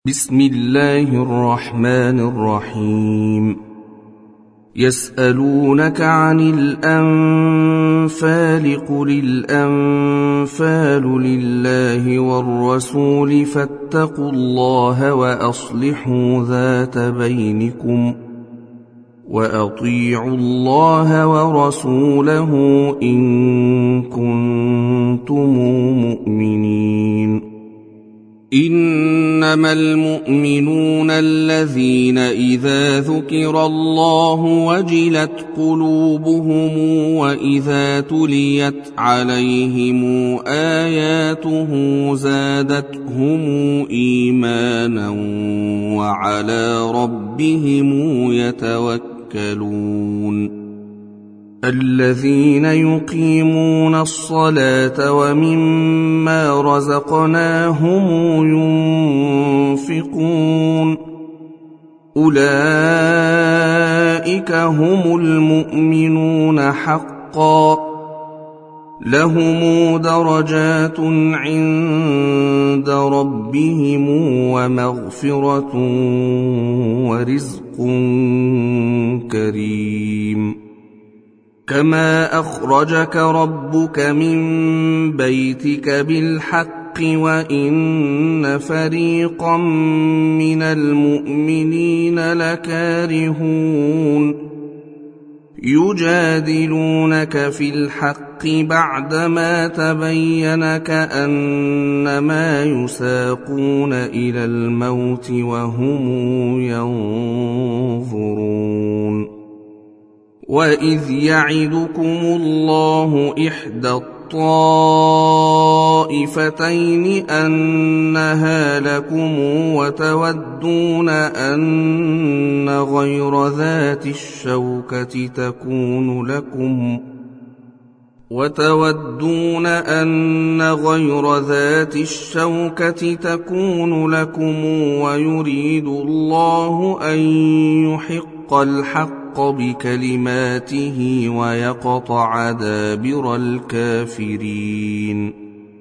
بسم الله الرحمن الرحيم. يسألونك عن الأنفال قل الأنفال لله والرسول فاتقوا الله وأصلحوا ذات بينكم وأطيعوا الله ورسوله إن كنتم مؤمنين. إنما المؤمنون الذين إذا ذكر الله وجلت قلوبهم وإذا تليت عليهم آياته زادتهم إيمانا وعلى ربهم يتوكلون. الذين يقيمون الصلاة ومما رزقناهم ينفقون أولئك هم المؤمنون حقا لهم درجات عند ربهم ومغفرة ورزق كريم. كما أخرجك ربك من بيتك بالحق وإن فريقا من المؤمنين لكارهون يجادلونك في الحق بعدما تبين كأنما يساقون إلى الموت وهم ينظرون. وإذ يعدكم الله إحدى الطائفتين أنها لكم وتودون أن غير ذات الشوكة تكون لكم ويريد الله أن يحق الحق بكلماته ويقطع دابر الكافرين.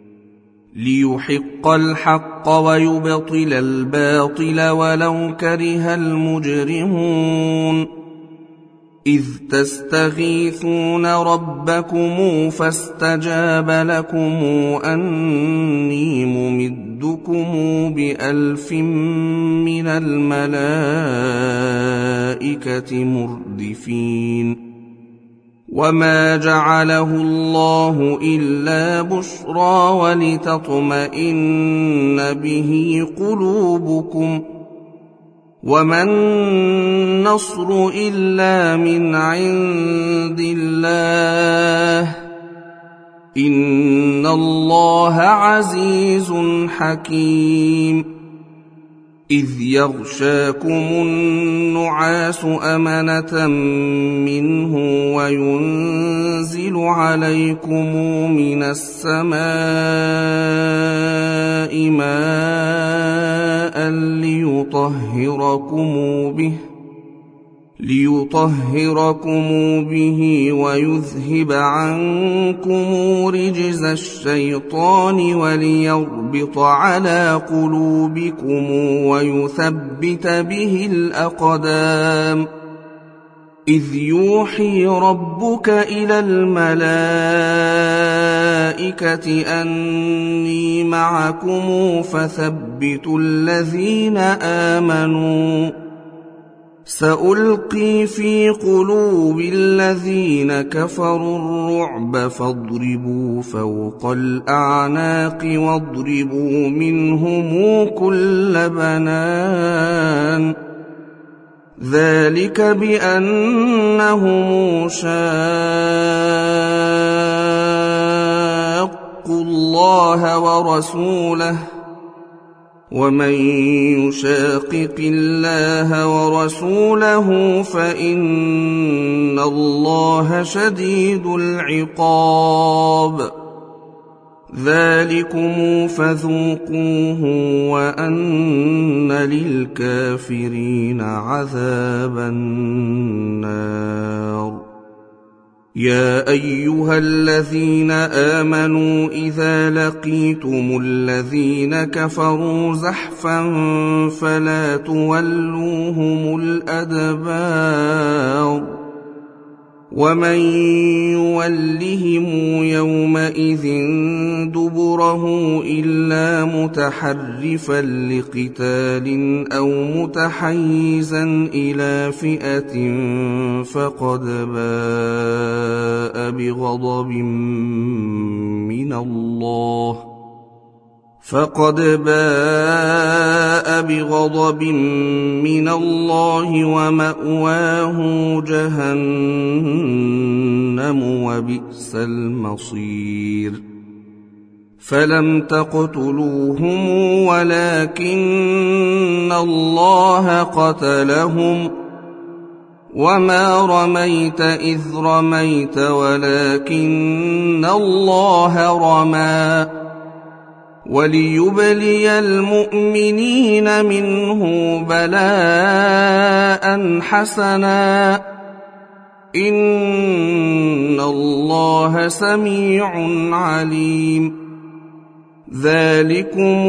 ليحق الحق ويبطل الباطل ولو كره المجرمون. إذ تستغيثون ربكم فاستجاب لكم أني ممدكم ب1000 من الملائكة مردفين. وما جعله الله إلا بشرى ولتطمئن به قلوبكم وما النصر إلا من عند الله إن الله عزيز حكيم. إذ يغشاكم النعاس أمنة منه وينزل عليكم من السماء ماء ليطهركم به ويذهب عنكم رجز الشيطان وليربط على قلوبكم ويثبت به الأقدام. إذ يوحي ربك إلى الملائكة أني معكم فثبتوا الذين آمنوا سألقي في قلوب الذين كفروا الرعب فاضربوا فوق الأعناق واضربوا منهم كل بنان. ذلك بأنهم شاقوا الله ورسوله ومن يشاقق الله ورسوله فإن الله شديد العقاب. ذلكم فذوقوه وأن للكافرين عذاب النار. يا أيها الذين آمنوا إذا لقيتم الذين كفروا زحفا فلا تولوهم الأدبار ومن يولهم يومئذ دبره إلا متحرفا لقتال أو متحيزا إلى فئة فقد باء بغضب من الله ومأواه جهنم وبئس المصير فلم تقتلوهم ولكن الله قتلهم وما رميت إذ رميت ولكن الله رمى وليبلي المؤمنين منه بلاء حسنا إن الله سميع عليم ذلكم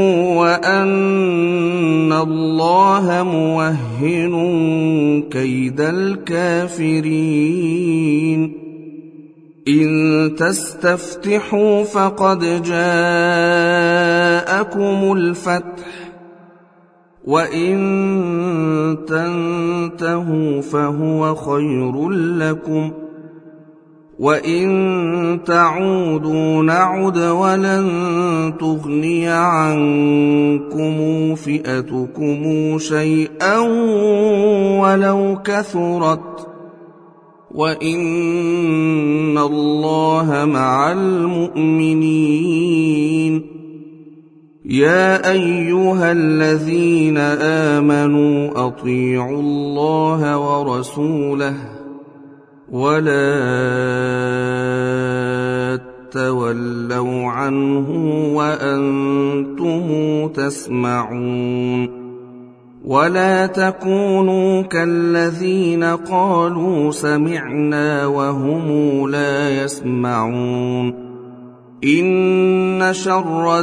وأن الله موهن كيد الكافرين إن تستفتحوا فقد جاءكم الفتح وإن تنتهوا فهو خير لكم وإن تعودوا نعد ولن تغني عنكم فئتكم شيئا ولو كثرت وإن الله مع المؤمنين يا أيها الذين آمنوا أطيعوا الله ورسوله ولا تولوا عنه وأنتم تسمعون ولا تكونوا كالذين قالوا سمعنا وهم لا يسمعون إن شر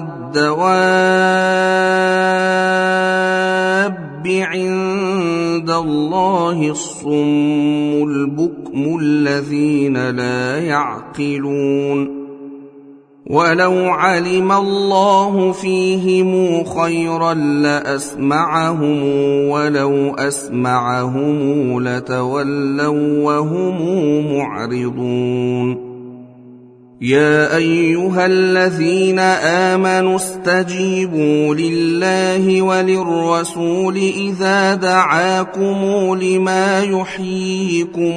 الدواب عند الله الصم البكم الذين لا يعقلون ولو علم الله فيهم خيرا لأسمعهم ولو أسمعهم لتولوا وهم معرضون يا أيها الذين آمنوا استجيبوا لله وللرسول إذا دعاكم لما يحييكم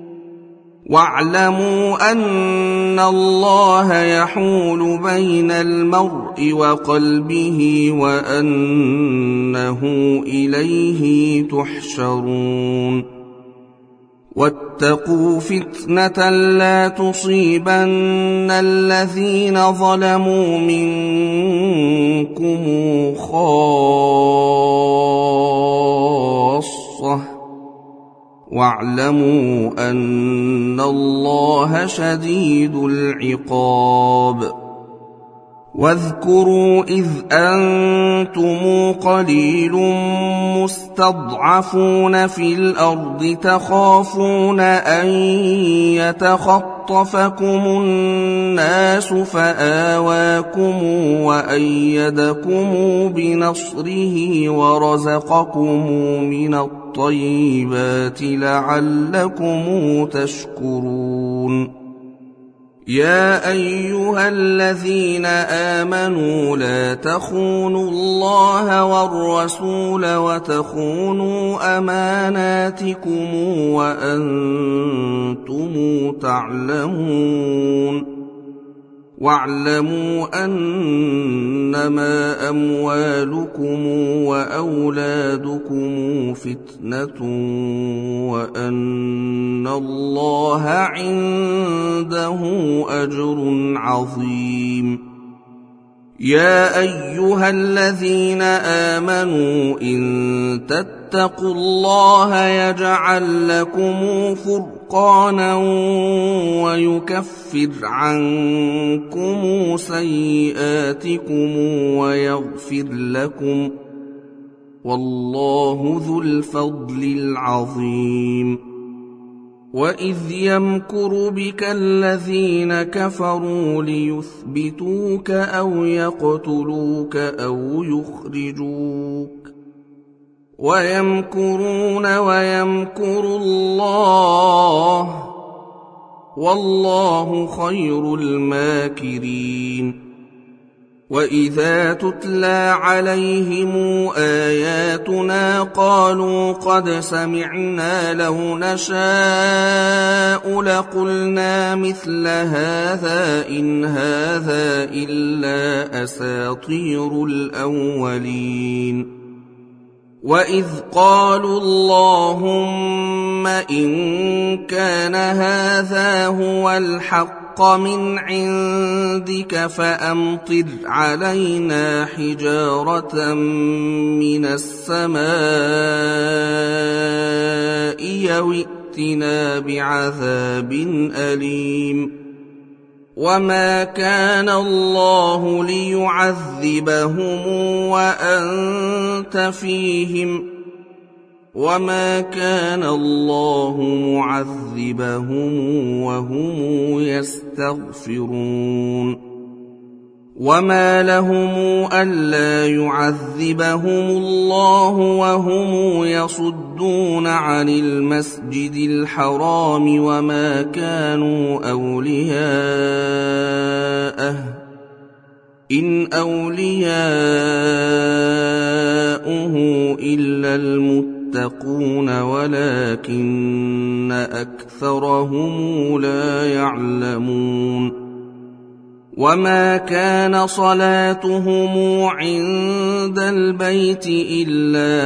واعلموا أن الله يحول بين المرء وقلبه وأنه إليه تحشرون واتقوا فتنة لا تصيبن الذين ظلموا منكم خاصة واعلموا أن الله شديد العقاب واذكروا إذ أنتم قليل مستضعفون في الأرض تخافون أن يتخطفكم الناس فآواكم وأيدكم بنصره ورزقكم من الطيبات لعلكم تشكرون يا أيها الذين آمنوا لا تخونوا الله والرسول وتخونوا أماناتكم وأنتم تعلمون واعلموا أنما أموالكم وأولادكم فتنة وأن الله عنده أجر عظيم يا أيها الذين آمنوا إن تتقوا الله يجعل لكم فرقانا ويكفر عنكم سيئاتكم ويغفر لكم، والله ذو الفضل العظيم. وإذ يمكر بك الذين كفروا ليثبتوك أو يقتلوك أو يخرجوك، ويمكرون ويمكر الله، والله خير الماكرين. وإذا تتلى عليهم آياتنا قالوا قد سمعنا لو نشاء لقلنا مثل هذا إن هذا إلا أساطير الأولين. وإذ قالوا اللهم إن كان هذا هو الحق من عندك فأمطر علينا حجارة من السماء أو ائتنا بعذاب أليم. وما كان الله ليعذبهم وأنت فيهم، وما كان الله معذبهم وهم يستغفرون. وما لهم ألا يعذبهم الله وهم يصدون عن المسجد الحرام وما كانوا أولياءه إن أولياؤه إلا المتقون ولكن أكثرهم لا يعلمون. وما كان صلاتهم عند البيت إلا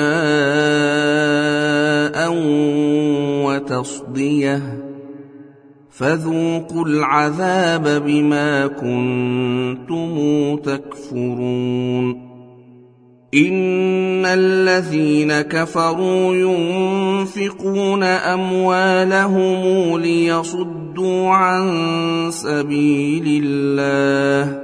مكاء وتصدية، فذوقوا العذاب بما كنتم تكفرون. إن الذين كفروا ينفقون أموالهم ليصدوا عن سبيل الله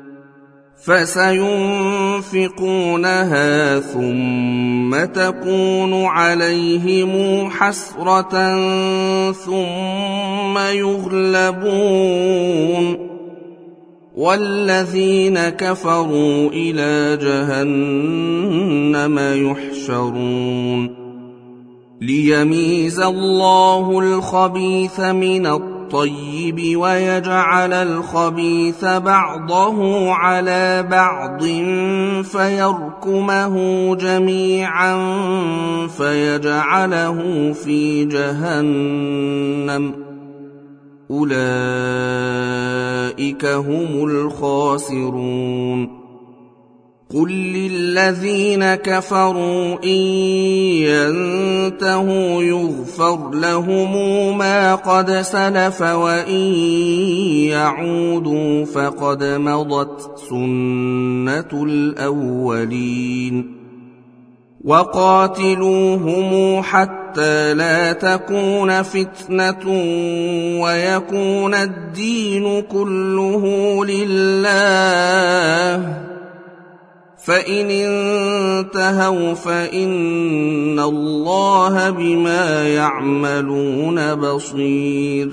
فسينفقونها ثم تكون عليهم حسرة ثم يغلبون، والذين كفروا إلى جهنم يحشرون. ليميز الله الخبيث من الطيب ويجعل الخبيث بعضه على بعض فيركمه جميعا فيجعله في جهنم، أولئك هم الخاسرون. قل للذين كفروا إن ينتهوا يغفر لهم ما قد سلف وإن يعودوا فقد مضت سنة الأولين. وقاتلوهم حتى لا تكون فتنة ويكون الدين كله لله، فإن انتهوا فإن الله بما يعملون بصير.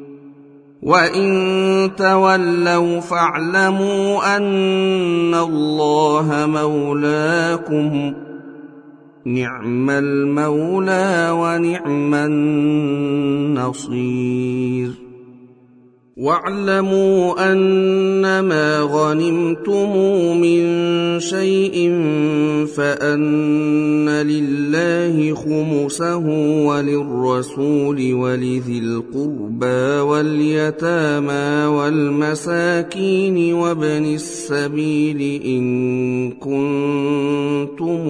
وإن تولوا فاعلموا أن الله مولاكم، نعم المولى ونعم النصير. واعلموا أنما غنمتم من شيء فأن لله خمسه وللرسول ولذي القربى واليتامى والمساكين وابن السبيل إن كنتم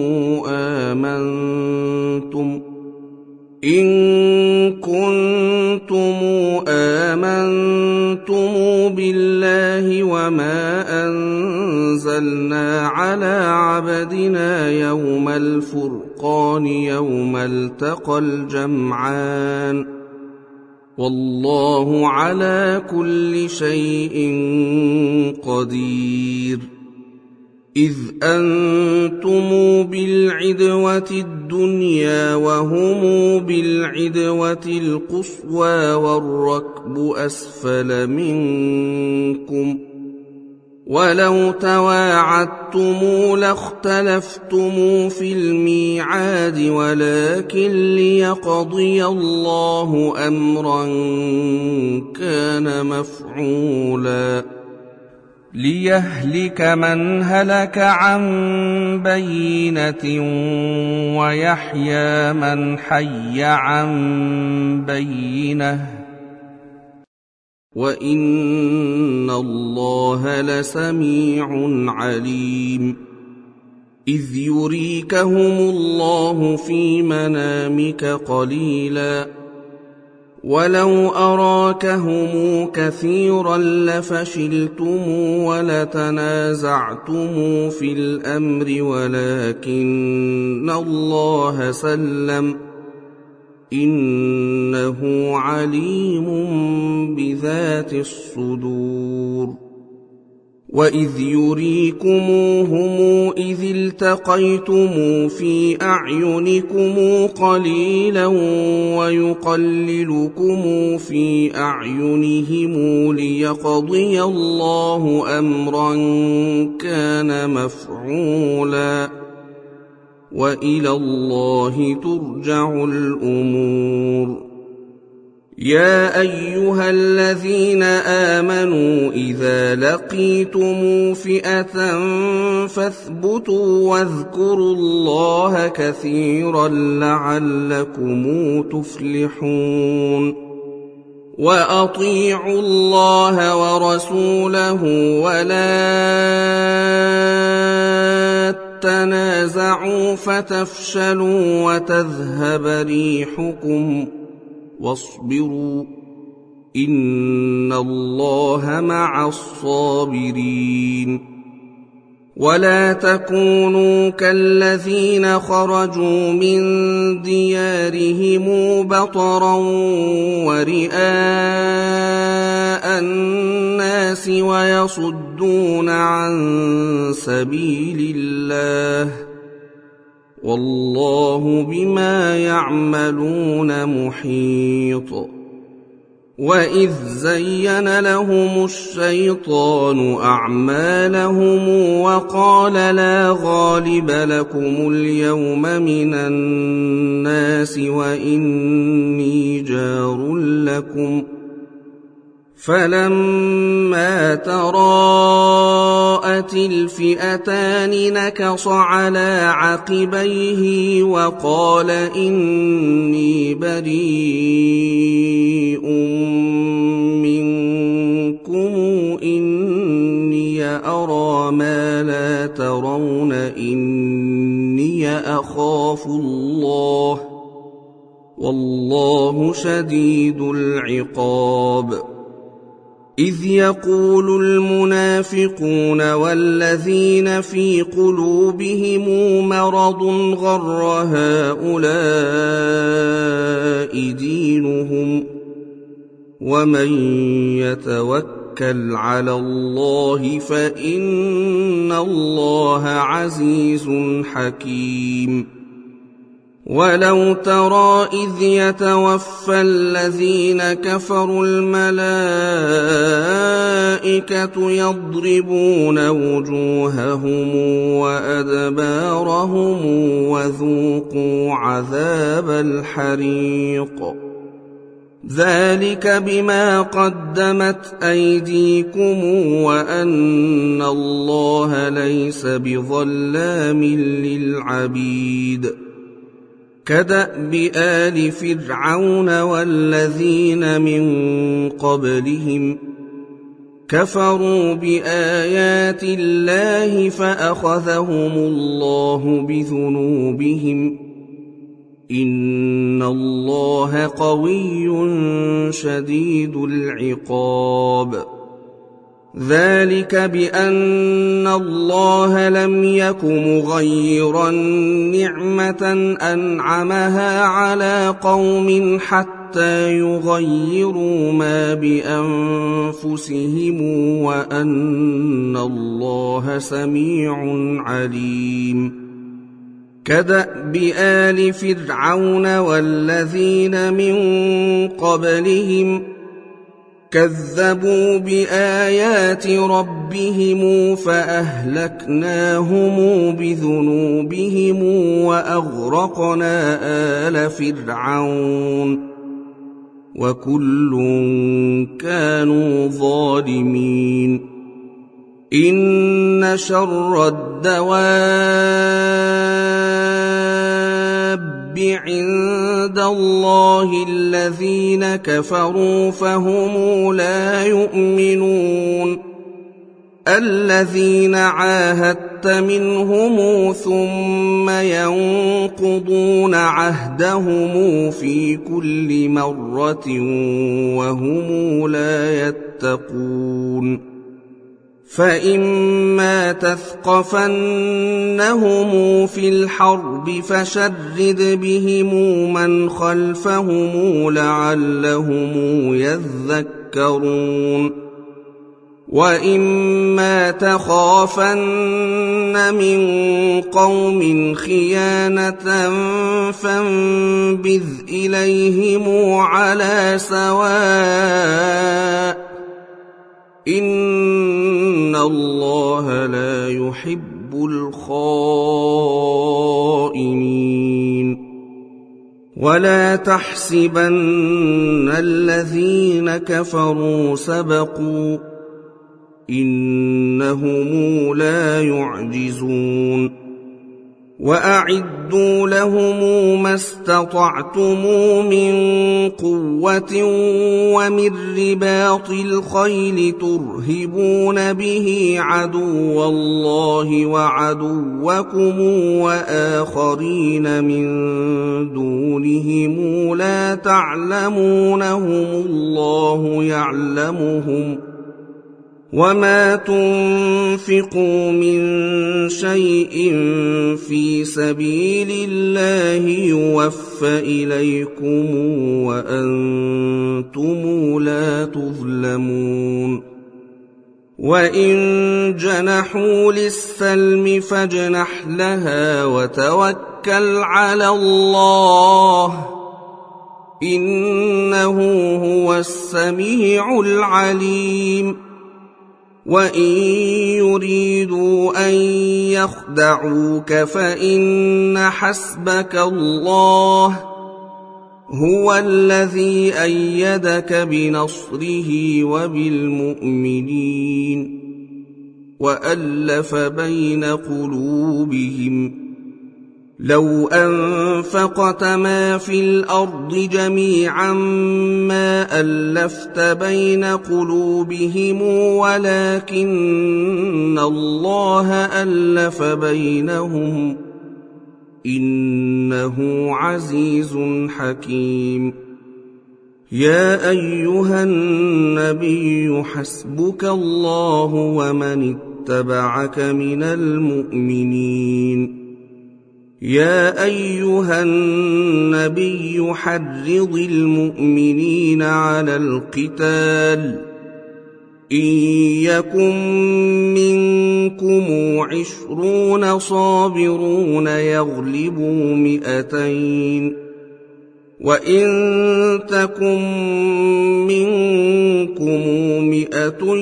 آمنتم بالله وما أنزلنا أنزلنا على عبدنا يوم الفرقان يوم التقى الجمعان والله على كل شيء قدير إذ أنتم بالعدوة الدنيا وهم بالعدوة القصوى والركب أسفل منكم ولو تواعدتم لاختلفتم في الميعاد ولكن ليقضي الله أمرا كان مفعولا ليهلك من هلك عن بينة ويحيى من حي عن بينة وإن الله لسميع عليم إذ يريكهم الله في منامك قليلا ولو أراكهم كثيرا لفشلتم ولتنازعتم في الأمر ولكن الله سلم إنه عليم بذات الصدور وإذ يريكموهم إذ التقيتم في أعينكم قليلا ويقللكم في أعينهم ليقضي الله أمرا كان مفعولا وإلى الله ترجع الأمور يا أيها الذين آمنوا إذا لقيتم فئة فاثبتوا واذكروا الله كثيرا لعلكم تفلحون وأطيعوا الله ورسوله ولا تنازعوا فتفشلوا وتذهب ريحكم واصبروا إن الله مع الصابرين ولا تكونوا كالذين خرجوا من ديارهم بطرا ورئاء الناس ويصدون عن سبيل الله والله بما يعملون محيط وإذ زين لهم الشيطان أعمالهم وقال لا غالب لكم اليوم من الناس وإني جار لكم فلما تراءت الفئتان نكص على عقبيه وقال إني بريء منكم إني أرى ما لا ترون إني أخاف الله والله شديد العقاب إذ يقول المنافقون والذين في قلوبهم مرض غر هؤلاء دينهم ومن يتوكل على الله فإن الله عزيز حكيم ولو ترى إذ يتوفى الذين كفروا الملائكة يضربون وجوههم وأدبارهم وذوقوا عذاب الحريق ذلك بما قدمت أيديكم وأن الله ليس بظلام للعبيد كدأب آل فرعون والذين من قبلهم كفروا بآيات الله فأخذهم الله بذنوبهم إن الله قوي شديد العقاب ذلك بأن الله لم يك مغيرا نعمة أنعمها على قوم حتى يغيروا ما بأنفسهم وأن الله سميع عليم كدأب آل فرعون والذين من قبلهم كذبوا بآيات ربهم فأهلكناهم بذنوبهم وأغرقنا آل فرعون وكل كانوا ظالمين إن شر الدواب عند الله الذين كفروا فهم لا يؤمنون الذين عاهدت منهم ثم ينقضون عهدهم في كل مرة وهم لا يتقون فإما تثقفنهم في الحرب فشرد بهم من خلفهم لعلهم يذكرون وإما تخافن من قوم خيانة فانبذ إليهم على سواء إن الله لا يحب الخائنين ولا تحسبن الذين كفروا سبقوا إنهم لا يعجزون وأعدوا لهم ما استطعتم من قوة ومن رباط الخيل ترهبون به عدو الله وعدوكم وآخرين من دونهم لا تعلمونهم الله يعلمهم وما تنفقوا من شيء في سبيل الله يوفى إليكم وأنتم لا تظلمون وإن جنحوا للسلم فاجنح لها وتوكل على الله إنه هو السميع العليم وإن يريدوا أن يخدعوك فإن حسبك الله هو الذي أيدك بنصره وبالمؤمنين وألف بين قلوبهم لو أنفقت ما في الأرض جميعا ما ألفت بين قلوبهم ولكن الله ألف بينهم إنه عزيز حكيم يا أيها النبي حسبك الله ومن اتبعك من المؤمنين يا أيها النبي حرض المؤمنين على القتال إن يكن منكم 20 صابرون يغلبوا 200 وإن تكن منكم 100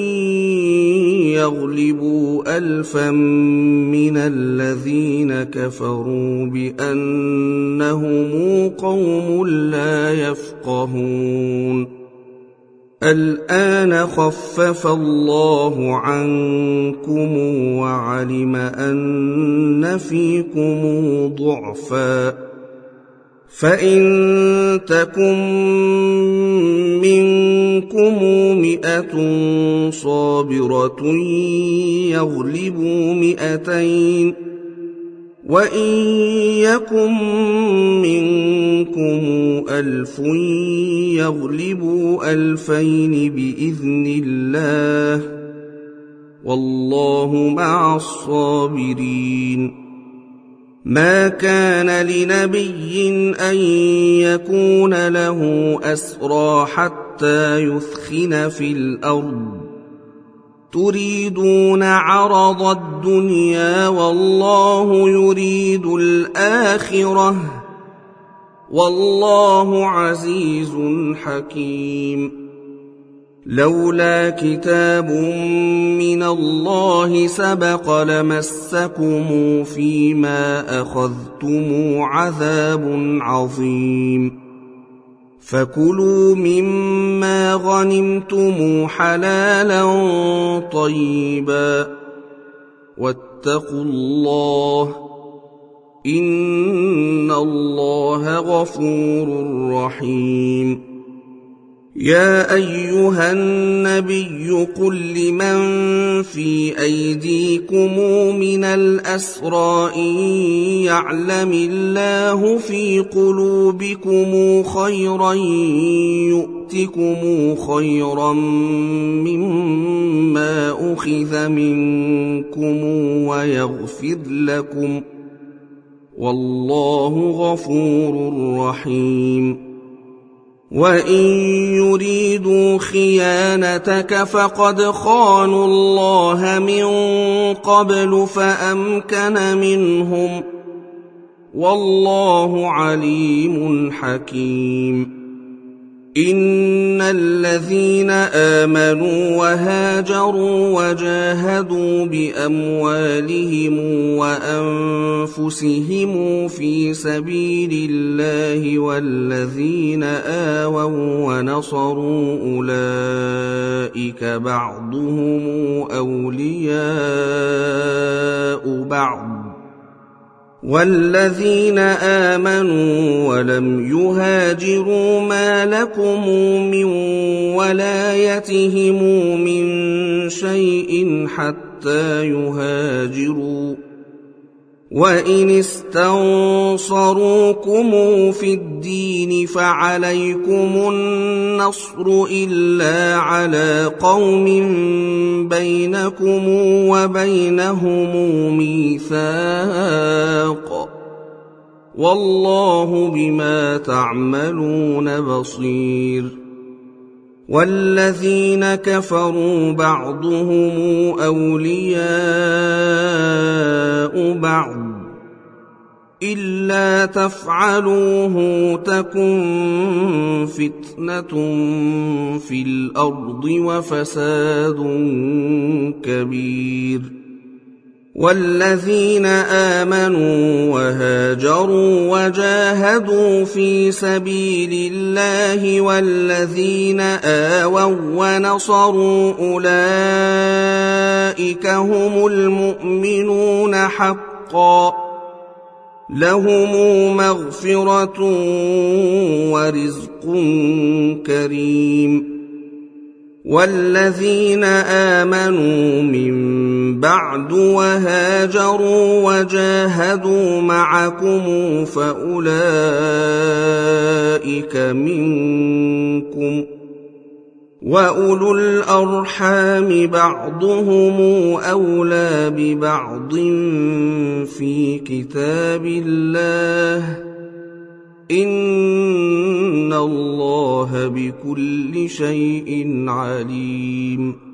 يغلبوا 1000 من الذين كفروا بأنهم قوم لا يفقهون الآن خفف الله عنكم وعلم أن فيكم ضعفا فإن تكن منكم 100 صابرة يغلبوا 200 وإن يكن منكم 1000 يغلبوا 2000 بإذن الله والله مع الصابرين. ما كان لنبي أن يكون له أسرى حتى يثخن في الأرض تريدون عرض الدنيا والله يريد الآخرة والله عزيز حكيم. لولا كتاب من الله سبق لمسكم فيما أخذتم عذاب عظيم. فكلوا مما غنمتم حلالا طيبا واتقوا الله إن الله غفور رحيم. يا أيها النبي قل لمن في أيديكم من الأسرى إن يعلم الله في قلوبكم خيرا يؤتكم خيرا مما أخذ منكم ويغفر لكم والله غفور رحيم. وإن يريدوا خيانتك فقد خانوا الله من قبل فأمكن منهم والله عليم حكيم. إن الذين آمنوا وهاجروا وجاهدوا بأموالهم وأنفسهم في سبيل الله والذين آووا ونصروا أولئك بعضهم أولياء بعض والذين آمنوا ولم يهاجروا ما لكم من ولايتهم من شيء حتى يهاجروا وإن استنصروكم في الدين فعليكم النصر إلا على قوم بينكم وبينهم ميثاق والله بما تعملون بصير. والذين كفروا بعضهم أولياء بعض إلا تفعلوه تكن فتنة في الأرض وفساد كبير. والذين آمنوا وهاجروا وجاهدوا في سبيل الله والذين آووا ونصروا أولئك هم المؤمنون حقا لهم مغفرة ورزق كريم. والذين آمنوا من بعد وهاجروا وجاهدوا معكم فأولئك منكم وأولو الأرحام بعضهم أولى ببعض في كتاب الله إن الله بكل شيء عليم.